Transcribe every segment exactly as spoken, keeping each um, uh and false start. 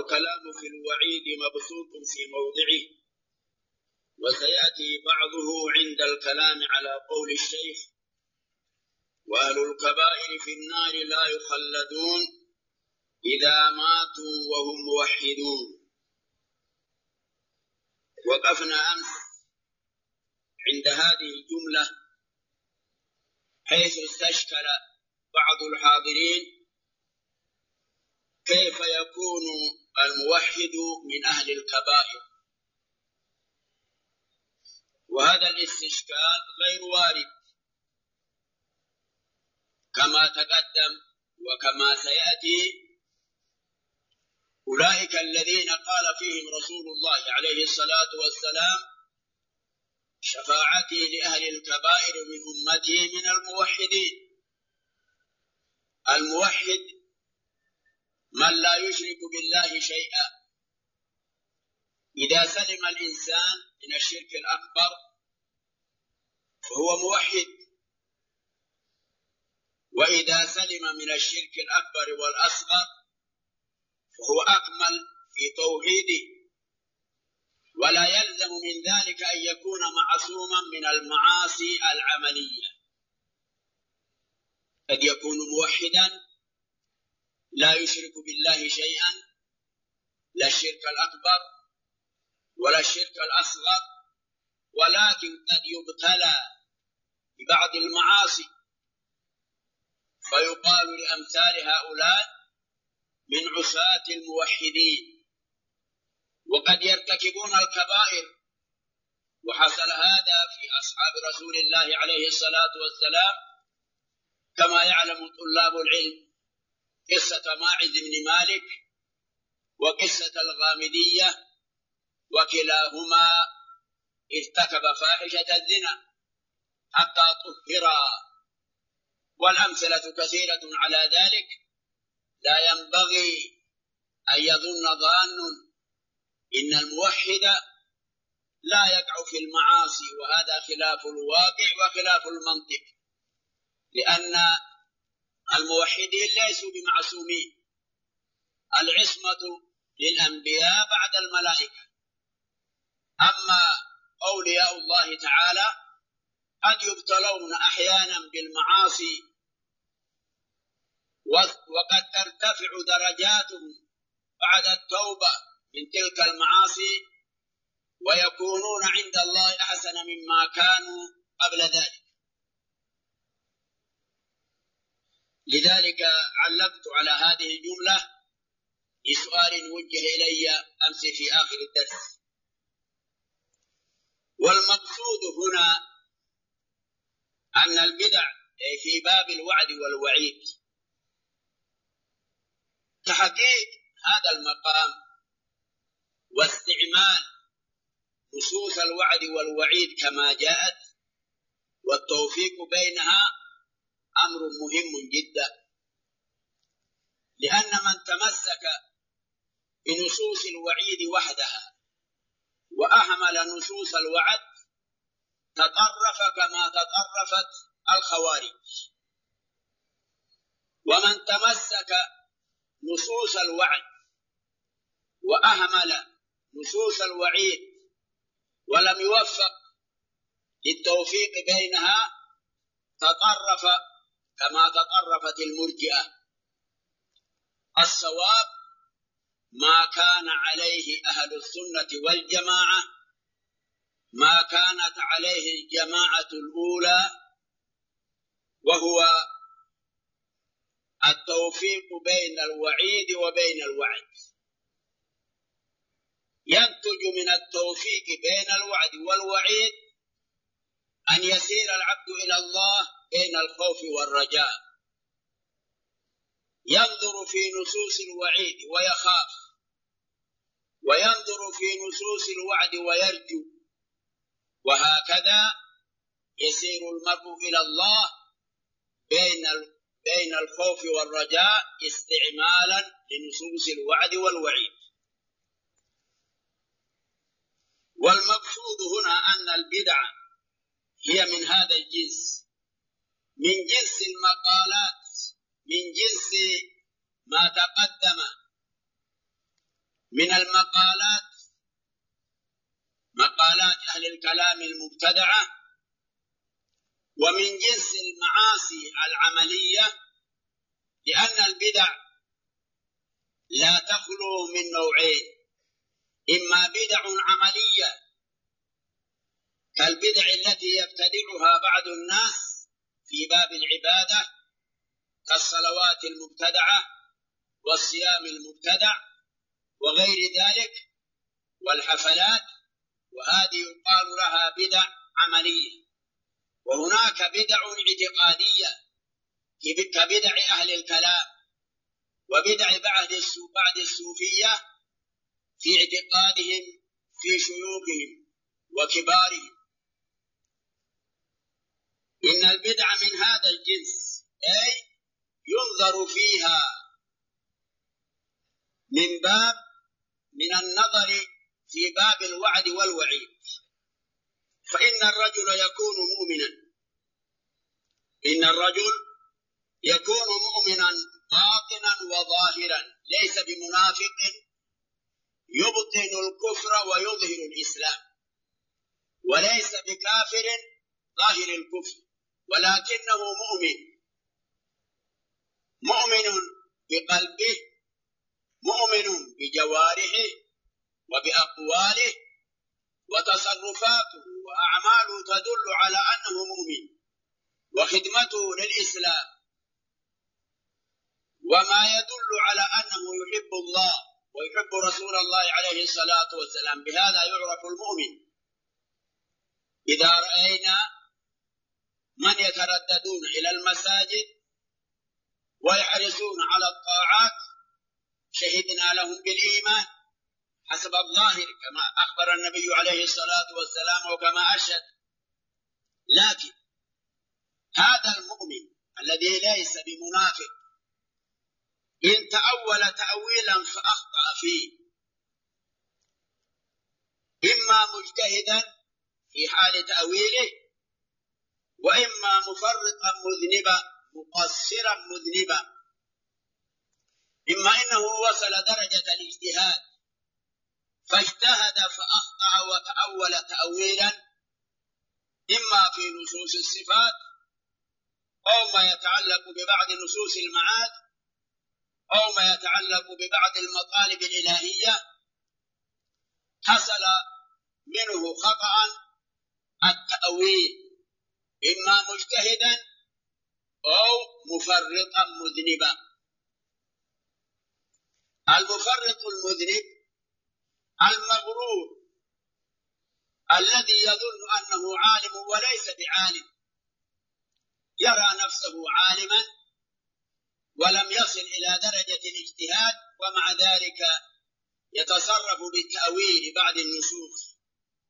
والكلام في الوعيد مبسوط في موضعه، وسيأتي بعضه عند الكلام على قول الشيخ: وأهل الكبائر في النار لا يخلدون إذا ماتوا وهم موحدون. وقفنا أمس عند هذه الجملة حيث استشكل بعض الحاضرين كيف يكون الموحد من أهل الكبائر، وهذا الاستشكال غير وارد كما تقدم وكما سيأتي. أولئك الذين قال فيهم رسول الله عليه الصلاة والسلام: شفاعتي لأهل الكبائر من أمتي من الموحدين. الموحد من لا يشرك بالله شيئا. إذا سلم الإنسان من الشرك الأكبر فهو موحد، وإذا سلم من الشرك الأكبر والأصغر فهو أكمل في توحيده، ولا يلزم من ذلك أن يكون معصوما من المعاصي العملية. قد يكون موحدا لا يشرك بالله شيئا، لا الشرك الأكبر ولا الشرك الأصغر، ولكن قد يبتلى ببعض المعاصي فيقال لأمثال هؤلاء من عصاة الموحدين، وقد يرتكبون الكبائر. وحصل هذا في أصحاب رسول الله عليه الصلاة والسلام كما يعلم طلاب العلم، قصة ماعز بن مالك وقصة الغامدية، وكلاهما ارتكب فاحشة الزنا حتى طهرا، والأمثلة كثيرة على ذلك. لا ينبغي أن يظن ظان إن الموحد لا يقع في المعاصي، وهذا خلاف الواقع وخلاف المنطق، لأن الموحدين ليسوا بمعصومين. العصمة للأنبياء بعد الملائكة، أما أولياء الله تعالى قد يبتلون أحيانا بالمعاصي وقد ترتفع درجاتهم بعد التوبة من تلك المعاصي، ويكونون عند الله أحسن مما كانوا قبل ذلك. لذلك علقت على هذه الجملة بسؤال وجه إلي أمس في آخر الدرس. والمقصود هنا أن البدع في باب الوعد والوعيد تحقيق هذا المقام واستعمال نصوص الوعد والوعيد كما جاءت، والتوفيق بينها أمر مهم جدا، لأن من تمسك بنصوص الوعيد وحدها وأهمل نصوص الوعد تطرف كما تطرفت الخوارج، ومن تمسك نصوص الوعد وأهمل نصوص الوعيد ولم يوفق للتوفيق بينها تطرف كما تطرفت المرجئة. الصواب ما كان عليه أهل السنة والجماعة، ما كانت عليه الجماعة الأولى، وهو التوفيق بين الوعيد وبين الوعد. ينتج من التوفيق بين الوعد والوعيد أن يسير العبد إلى الله بين الخوف والرجاء، ينظر في نصوص الوعيد ويخاف، وينظر في نصوص الوعد ويرجو، وهكذا يسير المرء إلى الله بين بين الخوف والرجاء استعمالا لنصوص الوعد والوعيد. والمقصود هنا أن البدع هي من هذا الجنس، من جنس المقالات، من جنس ما تقدم من المقالات مقالات أهل الكلام المبتدعة، ومن جنس المعاصي العملية، لأن البدع لا تخلو من نوعين: إما بدع عملية كالبدع التي يبتدعها بعض الناس في باب العبادة كالصلوات المبتدعة والصيام المبتدع وغير ذلك والحفلات، وهذه يقال لها بدع عملية. وهناك بدع اعتقادية كبدع أهل الكلام وبدع بعض الصوفية في اعتقادهم في شيوخهم وكبارهم. إن البدع من هذا الجنس، أي ينظر فيها من باب من النظر في باب الوعد والوعيد. فإن الرجل يكون مؤمنا إن الرجل يكون مؤمنا باطنا وظاهرا، ليس بمنافق يبطن الكفر ويظهر الإسلام، وليس بكافر ظاهر الكفر، ولكنه مؤمن مؤمن بقلبه، مؤمن بجوارحه وبأقواله، وتصرفاته وأعماله تدل على أنه مؤمن، وخدمته للإسلام وما يدل على أنه يحب الله ويحب رسول الله عليه الصلاة والسلام. بهذا يعرف المؤمن. إذا رأينا من يترددون إلى المساجد ويحرصون على الطاعات شهدنا لهم بالإيمان حسب الظاهر كما أخبر النبي عليه الصلاة والسلام وكما أشهد. لكن هذا المؤمن الذي ليس بمنافق إن تأول تأويلا فأخطأ فيه، إما مجتهدا في حال تأويله، وإما مفرطا مذنبا مقصرا مذنبا. إما إنه وصل درجة الاجتهاد فاجتهد فأخطأ وتأول تأويلا إما في نصوص الصفات أو ما يتعلق ببعض نصوص المعاد أو ما يتعلق ببعض المطالب الإلهية، حصل منه خطأ التأويل، إما مجتهدا أو مفرطا مذنبا. المفرط المذنب المغرور الذي يظن أنه عالم وليس بعالم، يرى نفسه عالما ولم يصل إلى درجة الاجتهاد، ومع ذلك يتصرف بالتأويل بعض النصوص،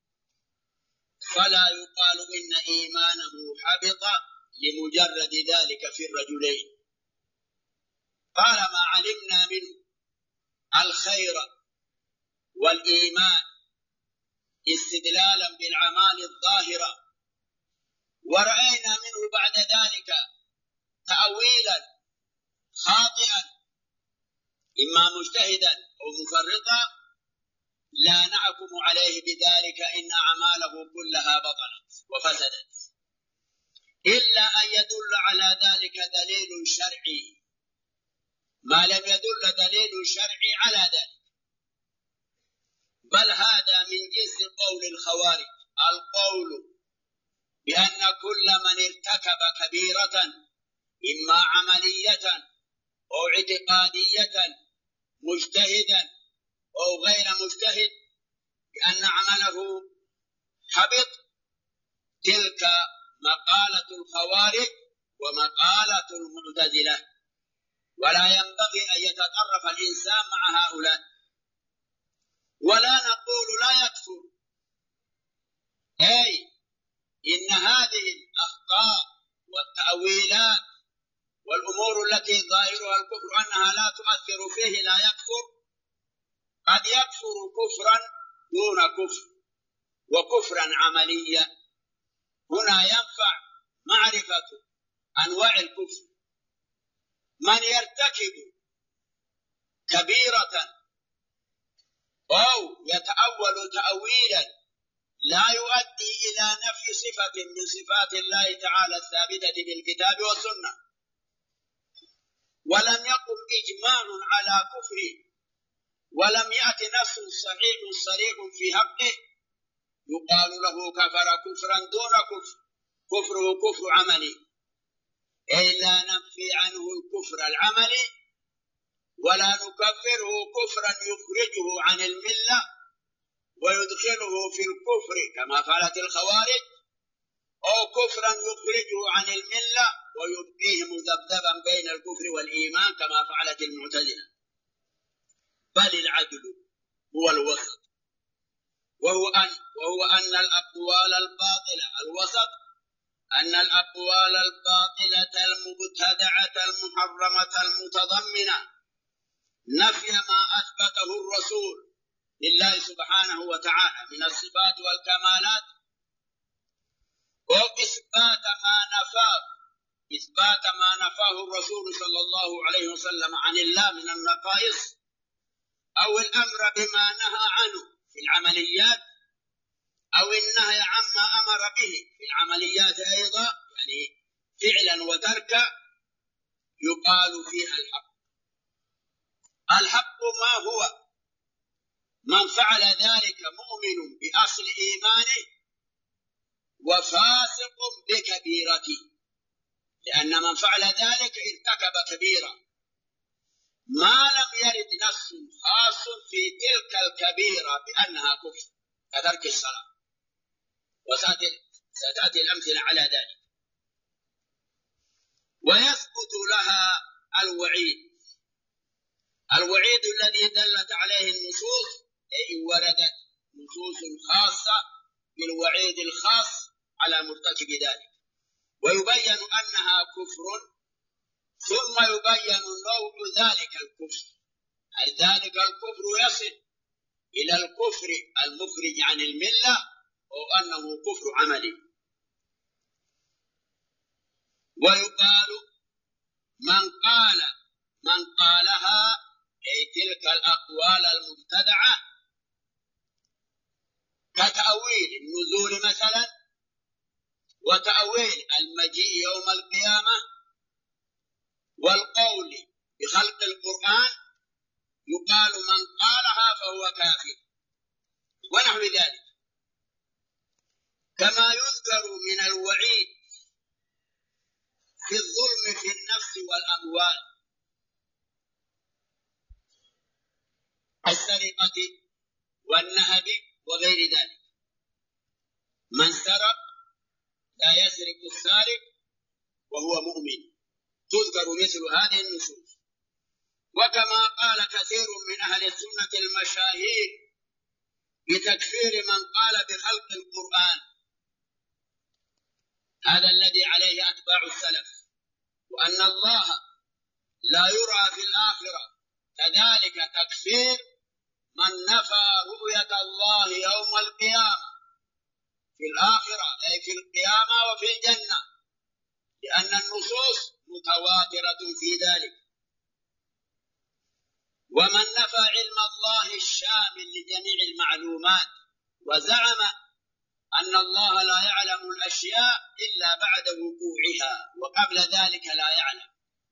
فلا يقال إن إيمانه حبط لمجرد ذلك في الرجلين. طالما علمنا منه الخير والإيمان استدلالا بالأعمال الظاهرة، ورأينا منه بعد ذلك تأويلا خاطئا إما مجتهدا أو مفرطا، لا نحكم عليه بذلك إن أعماله كلها بطلت وفسدت، إلا أن يدل على ذلك دليل شرعي. ما لم يدل دليل شرعي على ذلك، بل هذا من جنس قول الخوارج، القول بأن كل من ارتكب كبيرة إما عملية أو اعتقادية مجتهدا أو غير مجتهد بأن عمله حبط، تلك مقالة الخوارج ومقالة المعتزلة، ولا ينبغي أن يتطرف الإنسان مع هؤلاء. ولا نقول لا يكفر، أي إن هذه الأخطاء والتأويلات والأمور التي ظاهرها الكفر أنها لا تؤثر فيه لا يكفر، قد يكفر كفرا دون كفر وكفرا عمليا. هنا ينفع معرفة أنواع الكفر. من يرتكب كبيرة أو يتأول تأويلا لا يؤدي إلى نفي صفة من صفات الله تعالى الثابتة بالكتاب والسنة، ولم يقم إجماع على كفره، ولم يأت نص صحيح صريح في حقه، يقال له كفر كفرا دون كفر، كفره كفر عملي، أي لا ننفي عنه الكفر العملي ولا نكفره كفرا يخرجه عن الملة ويدخله في الكفر كما فعلت الخوارج، أو كفرا يخرجه عن الملة ويبقيه مذبذبا بين الكفر والإيمان كما فعلت المعتزلة، بل العدل هو الوسط، وهو أن, وهو أن الأقوال الباطلة الوسط أن الأقوال الباطلة المبتدعة المحرمة المتضمنة نفي ما أثبته الرسول لله سبحانه وتعالى من الصفات والكمالات، وإثبات ما نفاه إثبات ما نفاه الرسول صلى الله عليه وسلم عن الله من النقائص، أو الأمر بما نهى عنه في العمليات، أو النهي عما أمر به في العمليات أيضا، يعني فعلا وتركا، يقال فيها الحق. الحق ما هو؟ من فعل ذلك مؤمن بأصل إيمانه وفاسق بكبيرته، لأن من فعل ذلك ارتكب كبيرة ما لم يرد نص خاص في تلك الكبيرة بأنها كفر كترك الصلاة، وستأتي الأمثلة على ذلك. ويثبت لها الوعيد الوعيد الذي دلت عليه النصوص، أي وردت نصوص خاصة بالوعيد الخاص على مرتكب ذلك، ويبين أنها كفر، ثم يبين نوع ذلك الكفر، هل ذلك الكفر يصل إلى الكفر المخرج عن الملة أو أنه كفر عملي. ويقال من قال من قالها، أي تلك الأقوال المبتدعة كتأويل النزول مثلا، وتأويل المجيء يوم القيامة، والقول بخلق القرآن، يقال من قالها فهو كافر ونحو ذلك. كما يذكر من الوعيد في الظلم في النفس والأموال، السرقة والنهب وغير ذلك. من سرق لا يسرق السارق وهو مؤمن، تذكر مثل هذه النصوص. وكما قال كثير من أهل السنة المشاهير بتكفير من قال بخلق القرآن، هذا الذي عليه أتباع السلف، وأن الله لا يرى في الآخرة، كذلك تكفير من نفى رؤية الله يوم القيامة في الآخرة، أي في القيامة وفي الجنة، لأن النصوص متواترة في ذلك. ومن نفى علم الله الشامل لجميع المعلومات وزعم أن الله لا يعلم الأشياء إلا بعد وقوعها وقبل ذلك لا يعلم،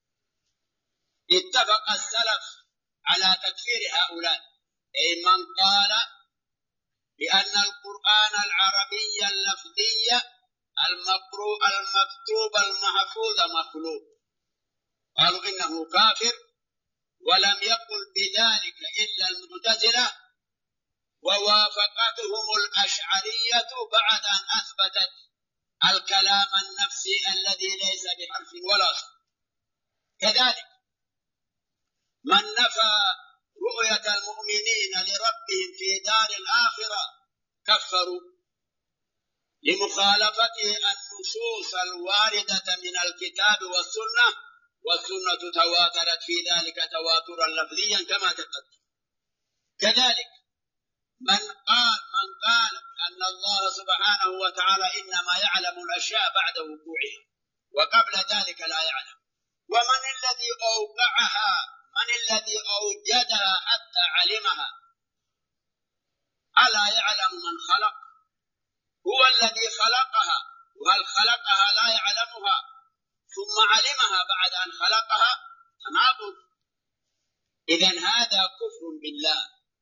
اتفق السلف على تكفير هؤلاء، أي من قال بأن القرآن العربي اللفظي المقروء المكتوب المحفوظ مخلوق، قالوا إنه كافر. ولم يقل بذلك إلا المعتزلة، ووافقتهم الأشعرية بعد أن أثبتت الكلام النفسي الذي ليس بحرف ولا صوت. كذلك من نفى رؤية المؤمنين لربهم في دار الآخرة كفروا لمخالفته النصوص الواردة من الكتاب والسنة، والسنة تواترت في ذلك تواترا لفظيا كما تقدم. كذلك من قال من قال أن الله سبحانه وتعالى إنما يعلم الأشياء بعد وقوعها وقبل ذلك لا يعلم، ومن الذي أوقعها؟ من الذي أوجدها حتى علمها؟ ألا يعلم من خلق؟ هو الذي خلقها، وهل خلقها لا يعلمها ثم علمها بعد أن خلقها؟ تناقض. إذن هذا كفر بالله.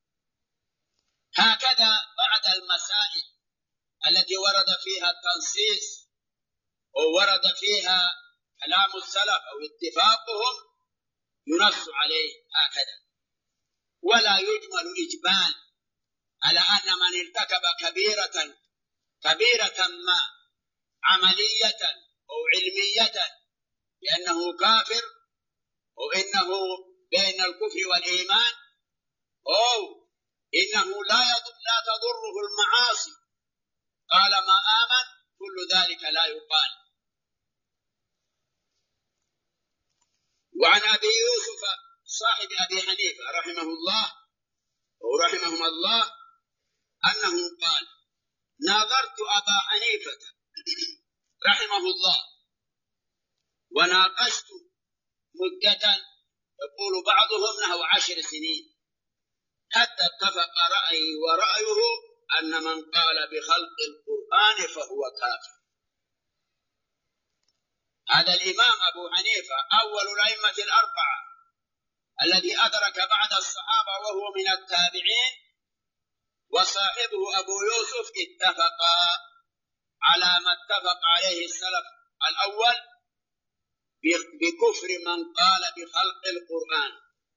هكذا بعد المسائل التي ورد فيها التنصيص وورد فيها كلام السلف أو اتفاقهم ينص عليه هكذا، ولا يجمل إجمال على أن من ارتكب كبيرة كبيرة ما عملية أو علمية بأنه كافر أو إنه بين الكفر والإيمان أو إنه لا لا تضره المعاصي قال ما آمن، كل ذلك لا يقال. وعن أبي يوسف صاحب أبي حنيفة رحمه الله ورحمهم الله أنه قال: ناظرت أبا حنيفة رحمه الله وناقشت مدة، يقول بعضهم نحو عشر سنين، حتى اتفق رأيي ورأيه أن من قال بخلق القرآن فهو كافر. هذا الإمام أبو حنيفة أول الأئمة الأربعة الذي أدرك بعد الصحابة وهو من التابعين، وصاحبه أبو يوسف اتفقا على ما اتفق عليه السلف الأول بكفر من قال بخلق القرآن.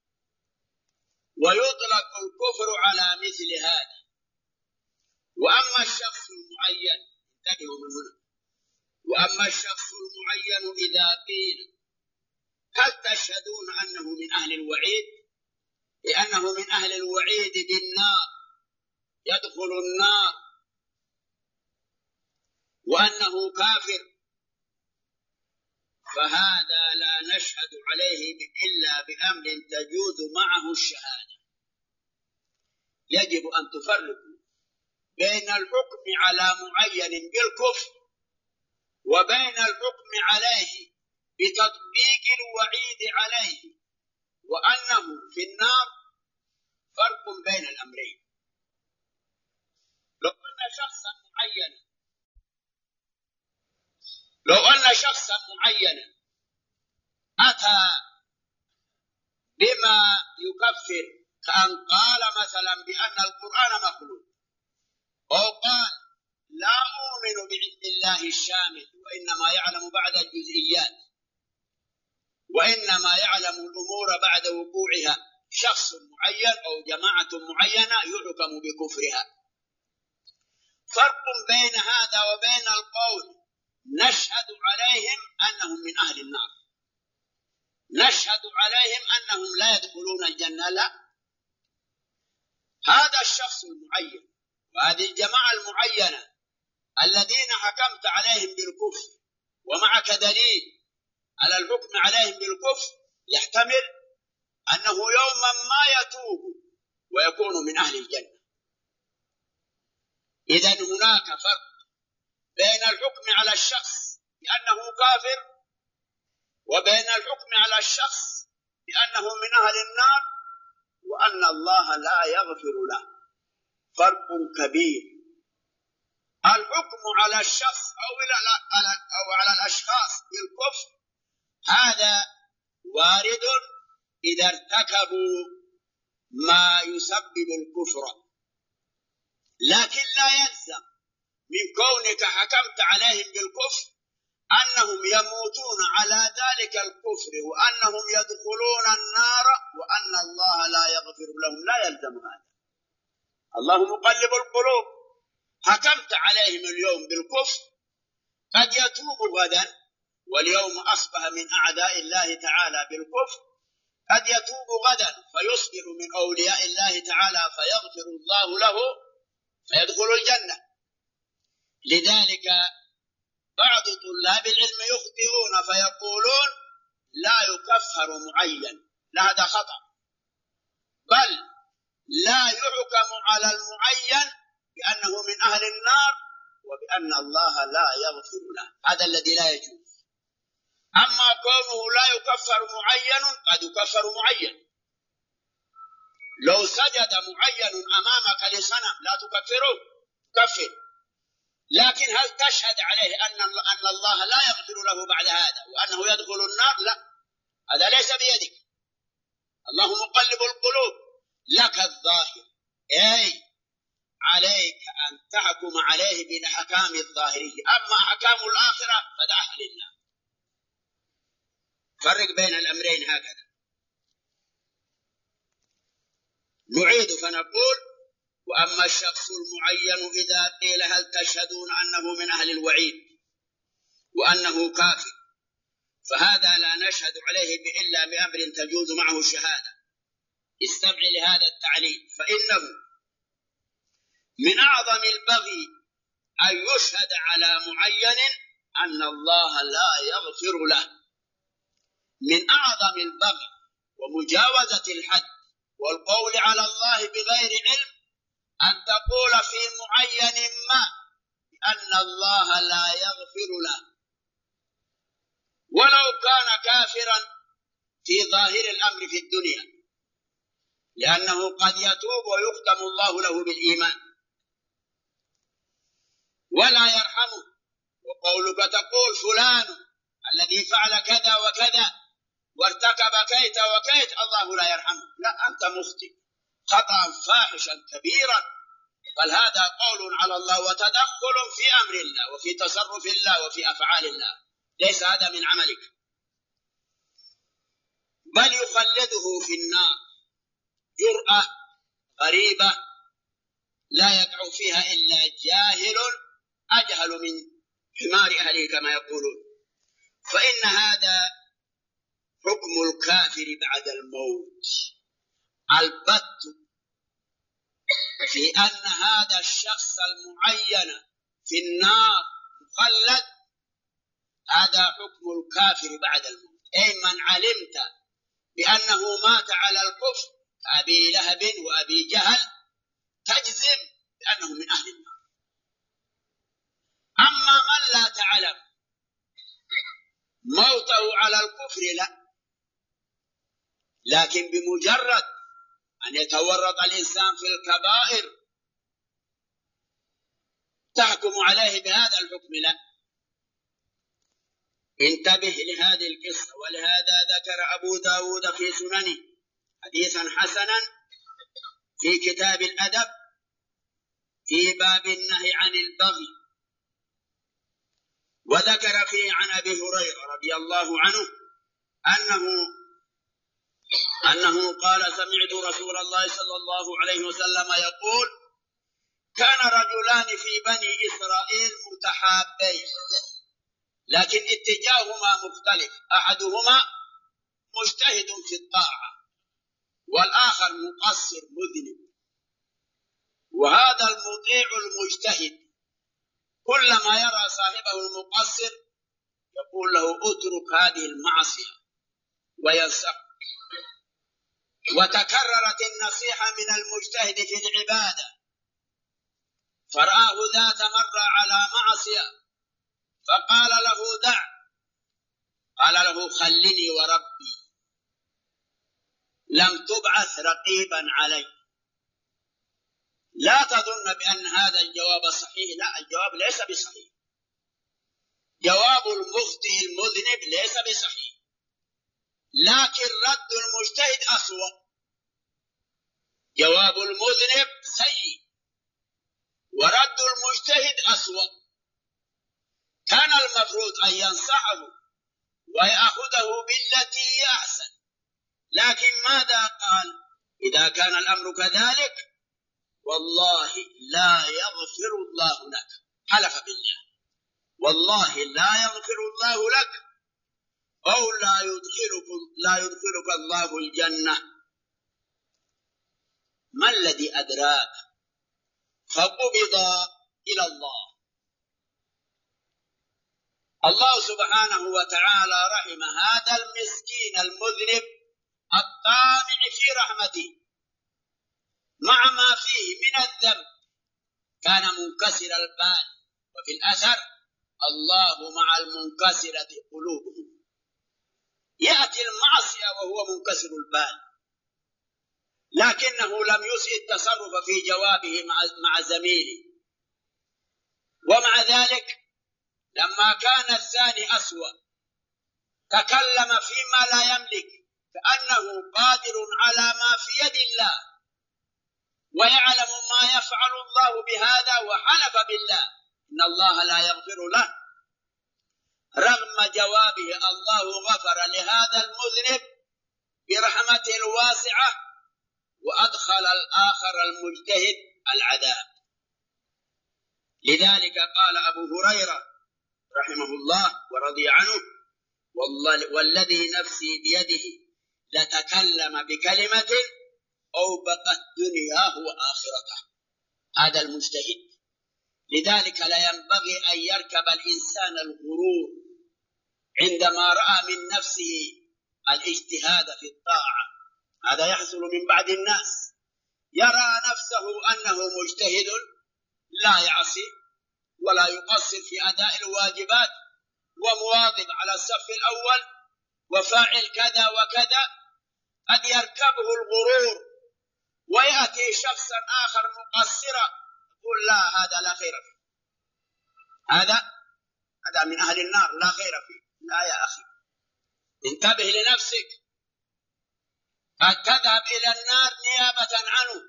ويطلق الكفر على مثل هذا. وأما الشخص المعين، انتبهوا من هنا، وأما الشخص المعين إذا قيل هل تشهدون أنه من أهل الوعيد؟ لأنه من أهل الوعيد بالنار، يدخل النار، وأنه كافر، فهذا لا نشهد عليه إلا بأمر تجوز معه الشهادة. يجب أن تفرقوا بين الحكم على معين بالكفر وبين الحكم عليه بتطبيق الوعيد عليه وأنه في النار، فرق بين الأمرين. لو أن شخصا معينا لو أن شخصا معينا أتى بما يكفر، كأن قال مثلا بأن القرآن مخلوق، أو قال لا أؤمن بعلم الله الشامل وإنما يعلم بعد الجزئيات وإنما يعلم الأمور بعد وقوعها، شخص معين أو جماعة معينة يحكم بكفرها. فرق بين هذا وبين القول نشهد عليهم أنهم من أهل النار، نشهد عليهم أنهم لا يدخلون الجنة، لا. هذا الشخص المعين وهذه الجماعة المعينة الذين حكمت عليهم بالكفر ومعك دليل على الحكم عليهم بالكفر، يحتمل أنه يوما ما يتوب ويكون من أهل الجنة. إذن هناك فرق بين الحكم على الشخص بأنه كافر وبين الحكم على الشخص بأنه من أهل النار وأن الله لا يغفر له، فرق كبير. الحكم على الشخص أو على الأشخاص بالكفر هذا وارد إذا ارتكبوا ما يسبب الكفر، لكن لا يلزم من كونك حكمت عليهم بالكفر أنهم يموتون على ذلك الكفر وأنهم يدخلون النار وأن الله لا يغفر لهم، لا يلزم هذا. الله مقلب القلوب، حكمت عليهم اليوم بالكفر، قد يتوب غدا، واليوم أصبح من أعداء الله تعالى بالكفر، قد يتوب غدا فيصبح من أولياء الله تعالى فيغفر الله له فيدخل الجنة. لذلك بعض طلاب العلم يخطئون فيقولون لا يكفر معين، لا، هذا خطأ، بل لا يحكم على المعين بأنه من أهل النار وبأن الله لا يغفر له، هذا الذي لا يجوز. أما كونه لا يكفر معين قد يكفر معين، لو سجد معين أمامك لصنم لا تكفره؟ كفر. لكن هل تشهد عليه أن أن الله لا يغفر له بعد هذا وأنه يدخل النار؟ لا، هذا ليس بيدك. الله مقلب القلوب، لك الظاهر، أي عليك أن تحكم عليه بالأحكام الظاهرية، أما أحكام الآخرة فدعها لله. فرق بين الأمرين هكذا. نعيد فنقول: وأما الشخص المعين إذا قيل هل تشهدون أنه من أهل الوعيد وأنه كافر، فهذا لا نشهد عليه إلا بأمر تجوز معه الشهادة. استمع لهذا التعليل، فإنه من أعظم البغي أن يشهد على معين أن الله لا يغفر له. من أعظم البغي ومجاوزة الحد والقول على الله بغير علم أن تقول في معين ما أن الله لا يغفر له، ولو كان كافرا في ظاهر الأمر في الدنيا، لأنه قد يتوب ويختم الله له بالإيمان ولا يرحمه. وقولك تقول فلان الذي فعل كذا وكذا وارتكب كيت وكيت الله لا يرحمه، لا، أنت مخطئ خطأ فاحشا كبيرا، بل هذا قول على الله وتدخل في أمر الله وفي تصرف الله وفي أفعال الله، ليس هذا من عملك، بل يخلده في النار جرأة غريبة لا يقع فيها إلا جاهل أجهل من حمار أهله كما يقولون. فإن هذا حكم الكافر بعد الموت البت، في أن هذا الشخص المعين في النار مخلد، هذا حكم الكافر بعد الموت. أي من علمت بأنه مات على الكفر كأبي لهب وأبي جهل تجزم بأنه من أهل النار. أما من لا تعلم موته على الكفر لا، لكن بمجرد أن يتورط الإنسان في الكبائر تحكم عليه بهذا الحكم لا. انتبه لهذه القصة، ولهذا ذكر أبو داود في سننه حديثا حسنا في كتاب الأدب في باب النهي عن البغي، وذكر فيه عن أبي هريرة رضي الله عنه أنه أنه قال: سمعت رسول الله صلى الله عليه وسلم يقول: كان رجلان في بني إسرائيل متحابين لكن اتجاههما مختلف، أحدهما مجتهد في الطاعة والآخر مقصر مذنب، وهذا المطيع المجتهد كلما يرى صاحبه المقصر يقول له: اترك هذه المعصية وينصحه. وتكررت النصيحة من المجتهد في العبادة، فرآه ذات مرة على معصية فقال له: دع. قال له: خلني وربي لم تبعث رقيبا علي. لا تظن بأن هذا الجواب صحيح، لا، الجواب ليس بصحيح. جواب المخطئ المذنب ليس بصحيح، لكن رد المجتهد أسوأ. جواب المذنب سيء ورد المجتهد أسوأ. كان المفروض أن ينصحه ويأخذه بالتي هي أحسن، لكن ماذا قال؟ إذا كان الأمر كذلك والله لا يغفر الله لك. حلف بالله: والله لا يغفر الله لك، أو لا يدخلك, لا يدخلك الله الجنة. ما الذي أدراك؟ فقبض إلى الله. الله سبحانه وتعالى رحم هذا المسكين المذنب الطامع في رحمته مع ما فيه من الذنب، كان منكسر البال. وفي الأثر: الله مع المنكسرة قلوبهم. يأتي المعصية وهو منكسر البال، لكنه لم يسئ التصرف في جوابه مع زميله. ومع ذلك لما كان الثاني أسوأ تكلم فيما لا يملك، كأنه قادر على ما في يد الله ويعلم ما يفعل الله بهذا، وحلف بالله إن الله لا يغفر له. رغم جوابه الله غفر لهذا المذنب برحمته الواسعة وأدخل الآخر المجتهد العذاب. لذلك قال أبو هريرة رحمه الله ورضي عنه: والذي نفسي بيده لتكلم بكلمة أوبقت دنياه وآخرته. هذا المجتهد. لذلك لا ينبغي أن يركب الإنسان الغرور عندما رأى من نفسه الاجتهاد في الطاعة. هذا يحصل من بعض الناس، يرى نفسه أنه مجتهد لا يعصي ولا يقصر في أداء الواجبات ومواظب على الصف الأول وفاعل كذا وكذا. قد يركبه الغرور ويأتي شخصا آخر مقصرا يقول لا، هذا لا خير فيه، هذا هذا من أهل النار لا خير فيه. لا يا أخي، انتبه لنفسك، قد تذهب إلى النار نيابة عنه.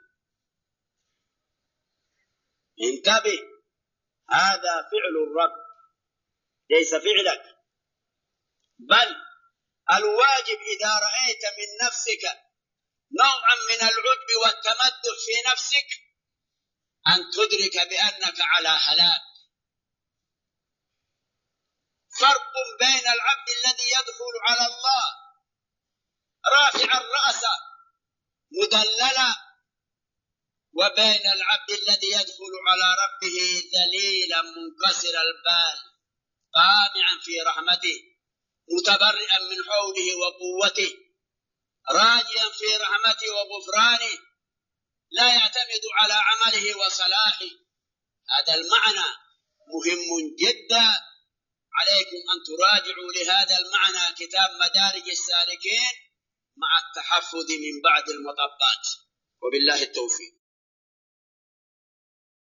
انتبه، هذا فعل الرب ليس فعلك. بل الواجب إذا رأيت من نفسك نوعا من العجب والتمدح في نفسك أن تدرك بأنك على هلاك. فرق بين العبد الذي يدخل على الله رافع الرأس مدللا، وبين العبد الذي يدخل على ربه ذليلا منكسر البال طامعا في رحمته متبرئا من حوله وقوته راجيا في رحمته وغفرانه، لا يعتمد على عمله وصلاحه. هذا المعنى مهم جدا، عليكم أن تراجعوا لهذا المعنى كتاب مدارج السالكين مع التحفظ من بعض المطبات، وبالله التوفيق.